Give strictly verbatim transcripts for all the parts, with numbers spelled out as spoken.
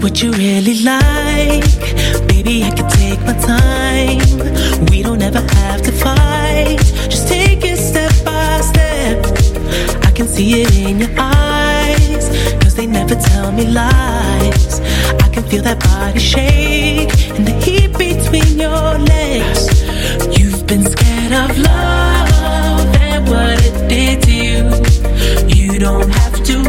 what you really like. Baby, I can take my time. We don't ever have to fight. Just take it step by step. I can see it in your eyes, cause they never tell me lies. I can feel that body shake and the heat between your legs. You've been scared of love and what it did to you. You don't have to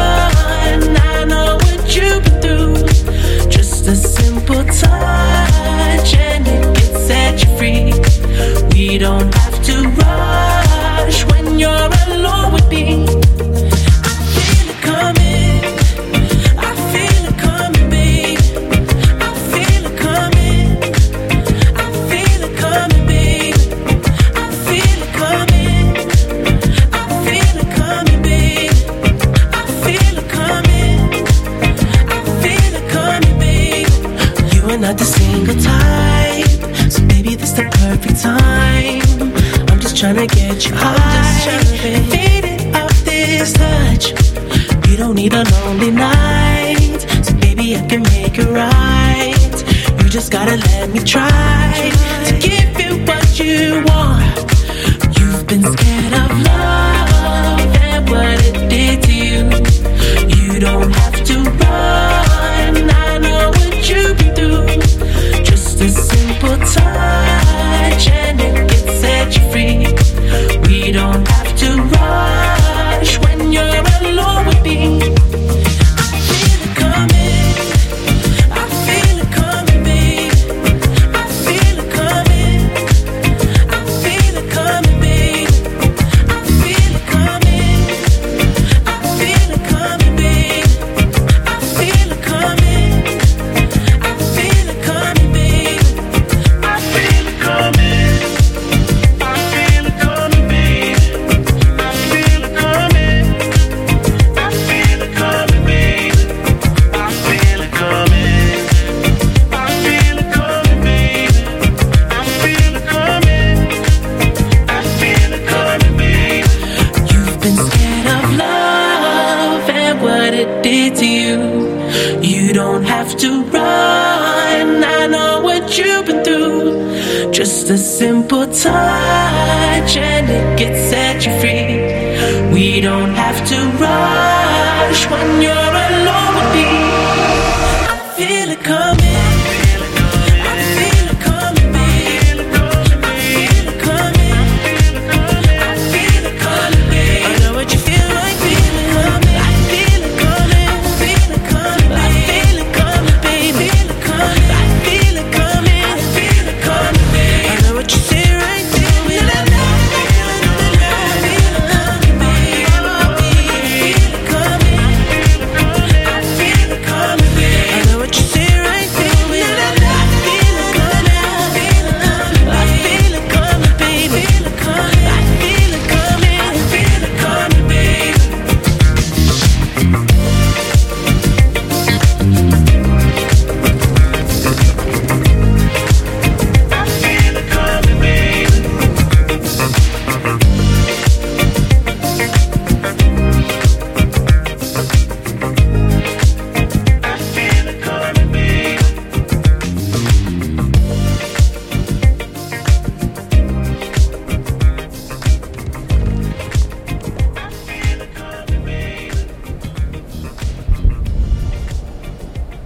run, I know what you've been through. Just a simple touch and it can set you free. We don't have to rush when you're alone with me. I feel it coming, I feel it coming, babe. I feel it coming, I feel it coming, babe. I feel it coming, I feel it coming, babe. I feel it coming, I feel it coming, babe. You are not the single type, so baby, this the perfect time. I'm just tryna get you high, faded off this touch. You don't need a lonely night, so baby, I can make it right. You just gotta let me try to give you what you want. You've been scared of love and what it did to you. You don't have to run, I know what you've been through. Just a simple touch and it can set you free. We don't have to rush when you're alone with me. I feel it coming, I feel it coming, babe. I feel it coming, I feel it coming, babe. I feel it coming, I feel it coming, babe. I feel it coming, I feel it coming, babe. I feel it coming, I feel it coming, babe. I feel it coming, I feel it coming, babe. I feel it coming, I feel it coming, babe. I feel it coming, I feel it coming, babe. You've been scared of love and what it did to you. You don't have to run, I know what you've been through. Just a simple touch and it gets set you free. We don't have to rush when you're